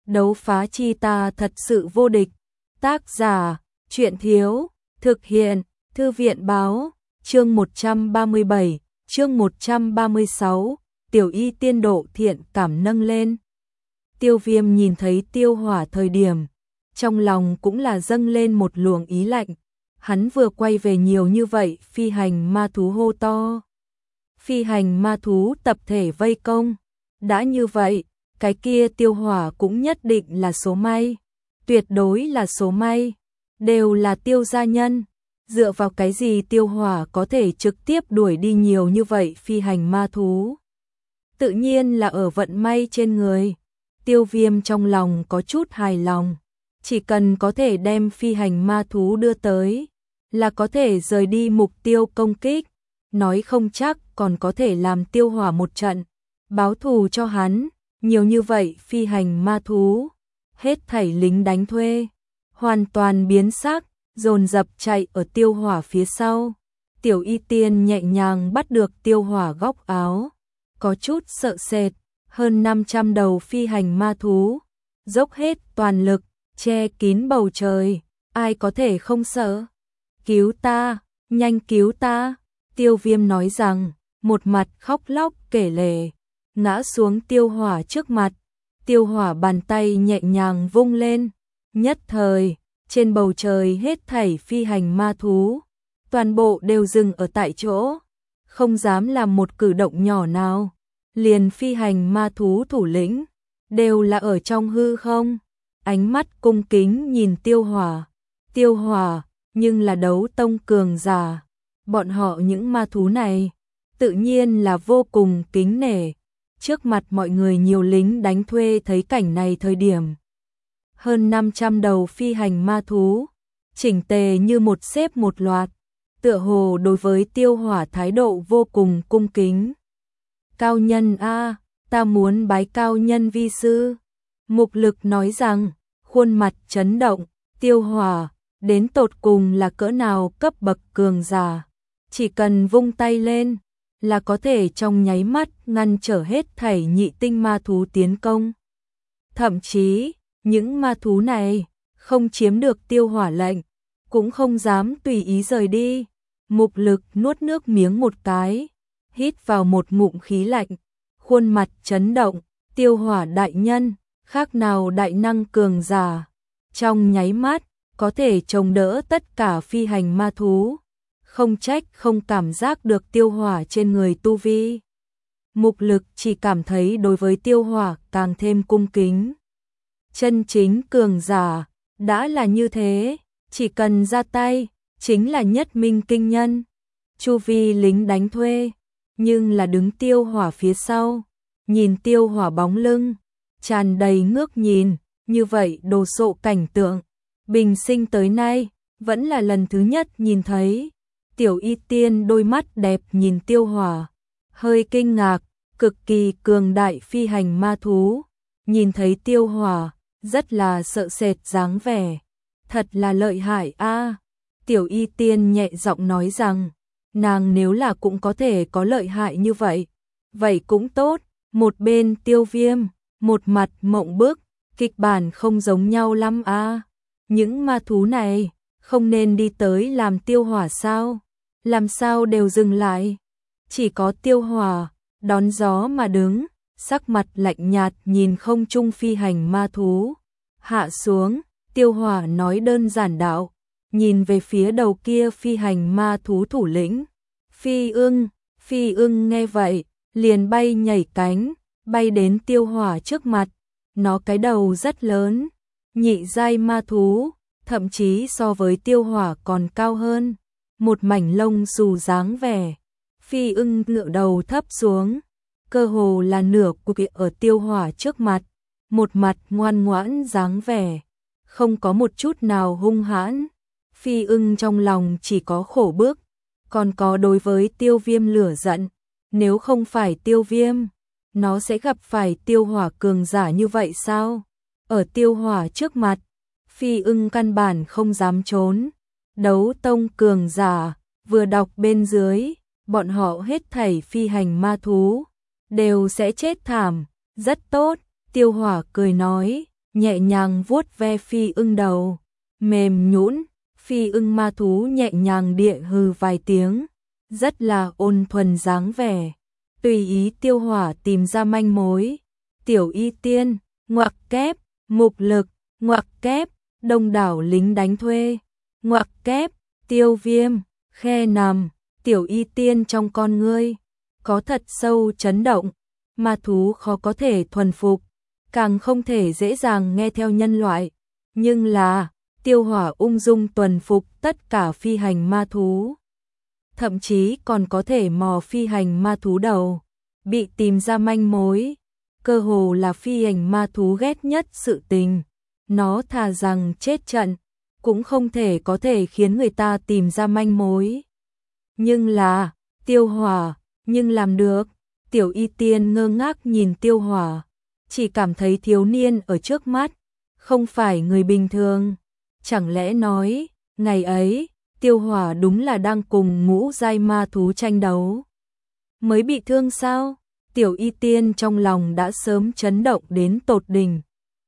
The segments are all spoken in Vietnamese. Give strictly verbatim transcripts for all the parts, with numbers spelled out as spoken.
đấu phá chi ta thật sự vô địch. Tác giả, truyện thiếu, thực hiện, thư viện báo, chương một trăm ba mươi bảy, chương một trăm ba mươi sáu, tiểu y tiên độ thiện cảm nâng lên. Tiêu Viêm nhìn thấy Tiêu Hỏa thời điểm, trong lòng cũng là dâng lên một luồng ý lạnh. Hắn vừa quay về nhiều như vậy, phi hành ma thú hô to. Phi hành ma thú tập thể vây công. Đã như vậy, cái kia Tiêu Hỏa cũng nhất định là số may. Tuyệt đối là số may. Đều là Tiêu gia nhân. Dựa vào cái gì Tiêu Hỏa có thể trực tiếp đuổi đi nhiều như vậy phi hành ma thú? Tự nhiên là ở vận may trên người. Tiêu Viêm trong lòng có chút hài lòng. Chỉ cần có thể đem phi hành ma thú đưa tới, là có thể rời đi mục tiêu công kích. Nói không chắc còn có thể làm Tiêu Hỏa một trận, báo thù cho hắn. Nhiều như vậy phi hành ma thú, hết thảy lính đánh thuê, hoàn toàn biến sắc, dồn dập chạy ở Tiêu Hỏa phía sau. Tiểu y tiên nhẹ nhàng bắt được Tiêu Hỏa góc áo, có chút sợ sệt. Hơn năm trăm đầu phi hành ma thú, dốc hết toàn lực, che kín bầu trời, ai có thể không sợ? Cứu ta, nhanh cứu ta! Tiêu Viêm nói rằng, một mặt khóc lóc kể lể, ngã xuống Tiêu Hỏa trước mặt. Tiêu Hỏa bàn tay nhẹ nhàng vung lên, nhất thời, trên bầu trời hết thảy phi hành ma thú, toàn bộ đều dừng ở tại chỗ, không dám làm một cử động nhỏ nào. Liền phi hành ma thú thủ lĩnh, đều là ở trong hư không, ánh mắt cung kính nhìn Tiêu Hỏa. Tiêu Hỏa, nhưng là đấu tông cường giả, bọn họ những ma thú này, tự nhiên là vô cùng kính nể. Trước mặt mọi người nhiều lính đánh thuê thấy cảnh này thời điểm. Hơn năm trăm đầu phi hành ma thú, chỉnh tề như một xếp một loạt, tựa hồ đối với Tiêu Hỏa thái độ vô cùng cung kính. Cao nhân a, ta muốn bái cao nhân vi sư. Mục Lực nói rằng, khuôn mặt chấn động. Tiêu Hỏa, đến tột cùng là cỡ nào cấp bậc cường giả. Chỉ cần vung tay lên, là có thể trong nháy mắt ngăn trở hết thảy nhị tinh ma thú tiến công. Thậm chí, những ma thú này, không chiếm được Tiêu Hỏa lệnh, cũng không dám tùy ý rời đi. Mục Lực nuốt nước miếng một cái, hít vào một ngụm khí lạnh, khuôn mặt chấn động. Tiêu Hỏa đại nhân, khác nào đại năng cường giả, trong nháy mắt có thể chống đỡ tất cả phi hành ma thú, không trách không cảm giác được Tiêu Hỏa trên người tu vi. Mục Lực chỉ cảm thấy đối với Tiêu Hỏa càng thêm cung kính. Chân chính cường giả, đã là như thế, chỉ cần ra tay, chính là nhất minh kinh nhân. Chu vi lính đánh thuê, nhưng là đứng Tiêu Hỏa phía sau, nhìn Tiêu Hỏa bóng lưng, tràn đầy ngước nhìn. Như vậy đồ sộ cảnh tượng, bình sinh tới nay, vẫn là lần thứ nhất nhìn thấy. Tiểu y tiên đôi mắt đẹp nhìn Tiêu Hỏa, hơi kinh ngạc, cực kỳ cường đại phi hành ma thú. Nhìn thấy Tiêu Hỏa, rất là sợ sệt dáng vẻ. Thật là lợi hại a. Tiểu y tiên nhẹ giọng nói rằng, nàng nếu là cũng có thể có lợi hại như vậy, vậy cũng tốt. Một bên Tiêu Viêm, một mặt mộng bức, kịch bản không giống nhau lắm a. Những ma thú này, không nên đi tới làm Tiêu Hỏa sao? Làm sao đều dừng lại? Chỉ có Tiêu Hỏa, đón gió mà đứng, sắc mặt lạnh nhạt nhìn không trung phi hành ma thú. Hạ xuống, Tiêu Hỏa nói đơn giản đạo, nhìn về phía đầu kia phi hành ma thú thủ lĩnh. Phi ưng, phi ưng nghe vậy, liền bay nhảy cánh, bay đến Tiêu Hỏa trước mặt. Nó cái đầu rất lớn, nhị giai ma thú, thậm chí so với Tiêu Hỏa còn cao hơn. Một mảnh lông xù dáng vẻ, phi ưng ngựa đầu thấp xuống, cơ hồ là nửa cục ở Tiêu Hỏa trước mặt, một mặt ngoan ngoãn dáng vẻ, không có một chút nào hung hãn. Phi ưng trong lòng chỉ có khổ bức, còn có đối với Tiêu Viêm lửa giận. Nếu không phải Tiêu Viêm, nó sẽ gặp phải Tiêu Hỏa cường giả như vậy sao? Ở Tiêu Hỏa trước mặt, phi ưng căn bản không dám trốn. Đấu tông cường giả, vừa đọc bên dưới, bọn họ hết thảy phi hành ma thú, đều sẽ chết thảm. Rất tốt, Tiêu Hỏa cười nói, nhẹ nhàng vuốt ve Phi Ưng đầu, mềm nhũn. Phi Ưng ma thú nhẹ nhàng địa hừ vài tiếng, rất là ôn thuần dáng vẻ, tùy ý Tiêu Hỏa tìm ra manh mối. Tiểu Y Tiên, ngoặc kép, mục lực, ngoặc kép, đông đảo lính đánh thuê, ngoặc kép, Tiêu Viêm, khe nằm. Tiểu Y Tiên trong con ngươi có thật sâu chấn động, ma thú khó có thể thuần phục, càng không thể dễ dàng nghe theo nhân loại, nhưng là Tiêu Hỏa ung dung tuần phục tất cả phi hành ma thú, thậm chí còn có thể mò phi hành ma thú đầu, bị tìm ra manh mối, cơ hồ là phi hành ma thú ghét nhất sự tình, nó thà rằng chết trận, cũng không thể có thể khiến người ta tìm ra manh mối. Nhưng là, Tiêu Hỏa, nhưng làm được. Tiểu Y Tiên ngơ ngác nhìn Tiêu Hỏa, chỉ cảm thấy thiếu niên ở trước mắt không phải người bình thường. Chẳng lẽ nói, ngày ấy, Tiêu Hỏa đúng là đang cùng ngũ giai ma thú tranh đấu, mới bị thương sao? Tiểu Y Tiên trong lòng đã sớm chấn động đến tột đỉnh,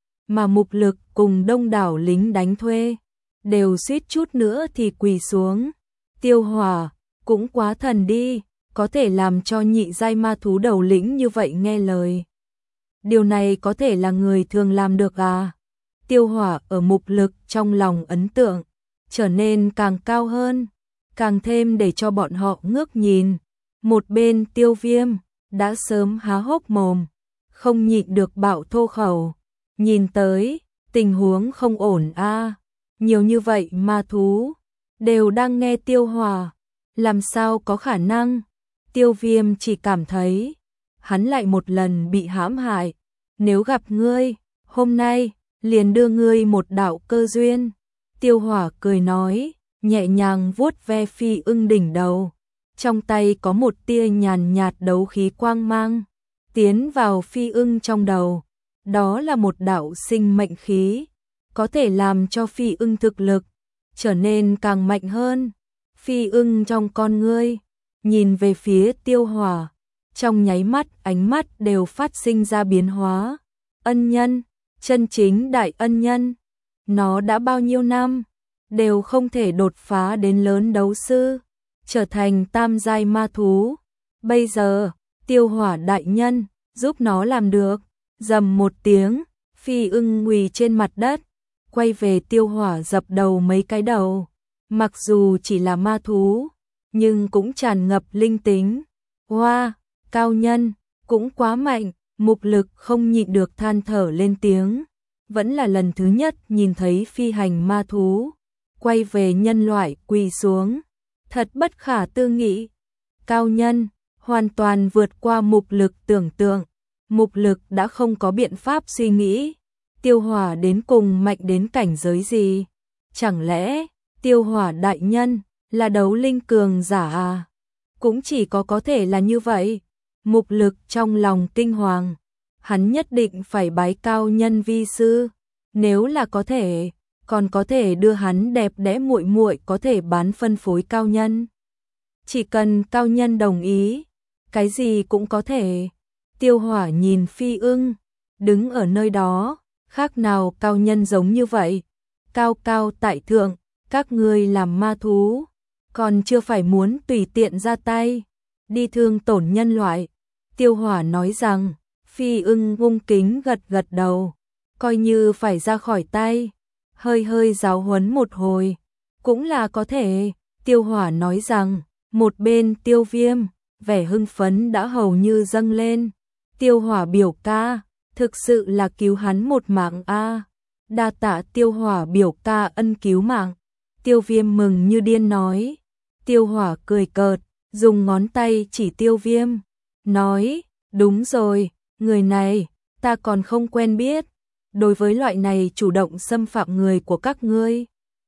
mà mục lực cùng đông đảo lính đánh thuê đều suýt chút nữa thì quỳ xuống. Tiêu Hỏa cũng quá thần đi, có thể làm cho nhị giai ma thú đầu lĩnh như vậy nghe lời. Điều này có thể là người thường làm được à? Tiêu Hỏa ở mục lực trong lòng ấn tượng trở nên càng cao hơn, càng thêm để cho bọn họ ngước nhìn. Một bên Tiêu Viêm đã sớm há hốc mồm, không nhịn được bạo thô khẩu, nhìn tới, tình huống không ổn a. À. Nhiều như vậy ma thú đều đang nghe Tiêu Hỏa, làm sao có khả năng? Tiêu Viêm chỉ cảm thấy hắn lại một lần bị hãm hại, nếu gặp ngươi, hôm nay liền đưa ngươi một đạo cơ duyên. Tiêu Hỏa cười nói, nhẹ nhàng vuốt ve Phi Ưng đỉnh đầu, trong tay có một tia nhàn nhạt đấu khí quang mang tiến vào Phi Ưng trong đầu, đó là một đạo sinh mệnh khí, có thể làm cho Phi Ưng thực lực trở nên càng mạnh hơn. Phi Ưng trong con ngươi nhìn về phía Tiêu Hỏa, trong nháy mắt ánh mắt đều phát sinh ra biến hóa. Ân nhân, chân chính đại ân nhân, nó đã bao nhiêu năm đều không thể đột phá đến lớn đấu sư, trở thành tam giai ma thú. Bây giờ, Tiêu Hỏa đại nhân giúp nó làm được. Rầm một tiếng, Phi Ưng quỳ trên mặt đất, quay về Tiêu Hỏa dập đầu mấy cái đầu. Mặc dù chỉ là ma thú, nhưng cũng tràn ngập linh tính. Hoa, wow, cao nhân, cũng quá mạnh. Mục lực không nhịn được than thở lên tiếng. Vẫn là lần thứ nhất nhìn thấy phi hành ma thú quay về nhân loại quỳ xuống, thật bất khả tư nghị. Cao nhân, hoàn toàn vượt qua mục lực tưởng tượng. Mục lực đã không có biện pháp suy nghĩ, Tiêu Hỏa đến cùng mạnh đến cảnh giới gì? Chẳng lẽ Tiêu Hỏa đại nhân là đấu linh cường giả à? Cũng chỉ có có thể là như vậy. Mục lực trong lòng kinh hoàng, hắn nhất định phải bái cao nhân vi sư, nếu là có thể, còn có thể đưa hắn đẹp đẽ muội muội có thể bán phân phối cao nhân. Chỉ cần cao nhân đồng ý, cái gì cũng có thể. Tiêu Hỏa nhìn Phi Ưng, đứng ở nơi đó, khác nào cao nhân giống như vậy, cao cao tại thượng, các ngươi làm ma thú, còn chưa phải muốn tùy tiện ra tay, đi thương tổn nhân loại. Tiêu Hỏa nói rằng, Phi Ưng ngung kính gật gật đầu, coi như phải ra khỏi tay, hơi hơi giáo huấn một hồi, cũng là có thể. Tiêu Hỏa nói rằng, một bên Tiêu Viêm, vẻ hưng phấn đã hầu như dâng lên. Tiêu Hỏa biểu ca, thực sự là cứu hắn một mạng a. À. Đa tạ Tiêu Hỏa biểu ca ân cứu mạng. Tiêu Viêm mừng như điên nói. Tiêu Hỏa cười cợt, dùng ngón tay chỉ Tiêu Viêm, nói, đúng rồi, người này, ta còn không quen biết. Đối với loại này chủ động xâm phạm người của các ngươi,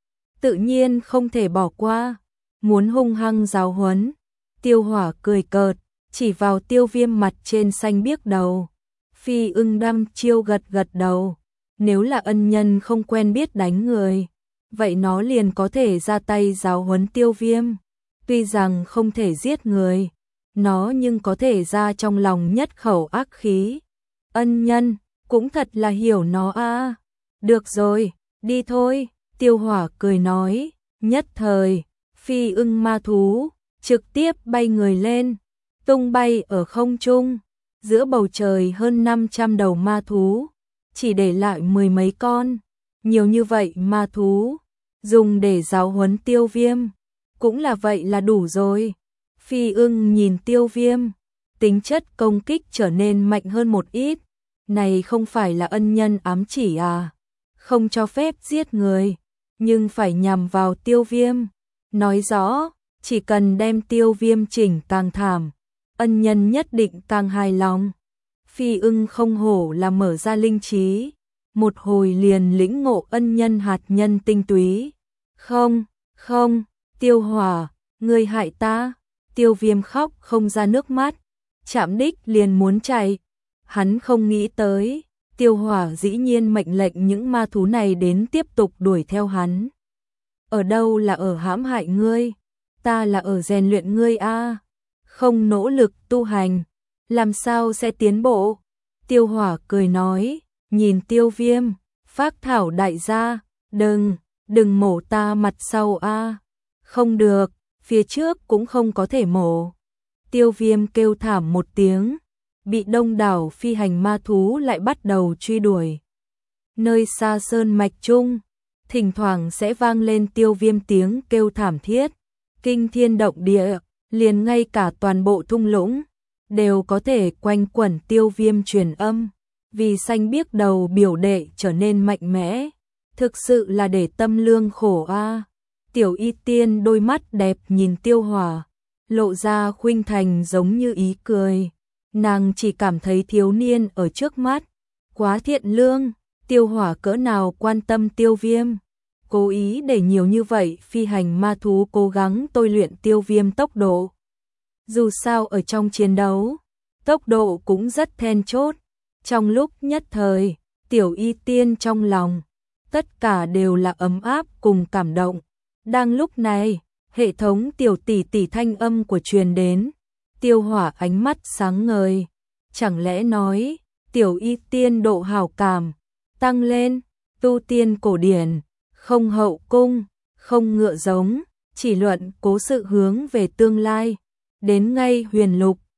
tự nhiên không thể bỏ qua, muốn hung hăng giáo huấn. Tiêu Hỏa cười cợt, chỉ vào Tiêu Viêm mặt trên xanh biếc đầu. Phi Ưng đăm chiêu gật gật đầu, nếu là ân nhân không quen biết đánh người, vậy nó liền có thể ra tay giáo huấn Tiêu Viêm. Tuy rằng không thể giết người, nó nhưng có thể ra trong lòng nhất khẩu ác khí. Ân nhân, cũng thật là hiểu nó a. Được rồi, đi thôi, Tiêu Hỏa cười nói, nhất thời, phi ưng ma thú, trực tiếp bay người lên, tung bay ở không trung, giữa bầu trời hơn năm trăm đầu ma thú, chỉ để lại mười mấy con, nhiều như vậy ma thú, dùng để giáo huấn Tiêu Viêm, cũng là vậy là đủ rồi. Phi ưng nhìn Tiêu Viêm, tính chất công kích trở nên mạnh hơn một ít, này không phải là ân nhân ám chỉ à, không cho phép giết người, nhưng phải nhằm vào Tiêu Viêm, nói rõ, chỉ cần đem Tiêu Viêm chỉnh càng thảm, ân nhân nhất định càng hài lòng. Phi ưng không hổ là mở ra linh trí, một hồi liền lĩnh ngộ ân nhân hạt nhân tinh túy. Không, không, Tiêu Hỏa, ngươi hại ta. Tiêu Viêm khóc không ra nước mắt, chạm đích liền muốn chạy. Hắn không nghĩ tới, Tiêu Hỏa dĩ nhiên mệnh lệnh những ma thú này đến tiếp tục đuổi theo hắn. Ở đâu là ở hãm hại ngươi, ta là ở rèn luyện ngươi a. Không nỗ lực tu hành, làm sao sẽ tiến bộ? Tiêu Hỏa cười nói, nhìn Tiêu Viêm, phác thảo đại gia, đừng, đừng mổ ta mặt sau a. Không được, phía trước cũng không có thể mổ. Tiêu Viêm kêu thảm một tiếng, bị đông đảo phi hành ma thú lại bắt đầu truy đuổi. Nơi xa sơn mạch trung, thỉnh thoảng sẽ vang lên Tiêu Viêm tiếng kêu thảm thiết, kinh thiên động địa, liền ngay cả toàn bộ thung lũng đều có thể quanh quẩn Tiêu Viêm truyền âm, vì xanh biếc đầu biểu đệ trở nên mạnh mẽ, thực sự là để tâm lương khổ a. Tiểu Y Tiên đôi mắt đẹp nhìn Tiêu Hỏa, lộ ra khuynh thành giống như ý cười. Nàng chỉ cảm thấy thiếu niên ở trước mắt, quá thiện lương, Tiêu Hỏa cỡ nào quan tâm Tiêu Viêm. Cố ý để nhiều như vậy phi hành ma thú cố gắng tôi luyện Tiêu Viêm tốc độ. Dù sao ở trong chiến đấu, tốc độ cũng rất then chốt. Trong lúc nhất thời, Tiểu Y Tiên trong lòng, tất cả đều là ấm áp cùng cảm động. Đang lúc này, hệ thống tiểu tỷ tỷ thanh âm của truyền đến, Tiêu Hỏa ánh mắt sáng ngời, chẳng lẽ nói, Tiểu Y Tiên độ hảo cảm tăng lên, tu tiên cổ điển, không hậu cung, không ngựa giống, chỉ luận cố sự hướng về tương lai, đến ngay huyền lục,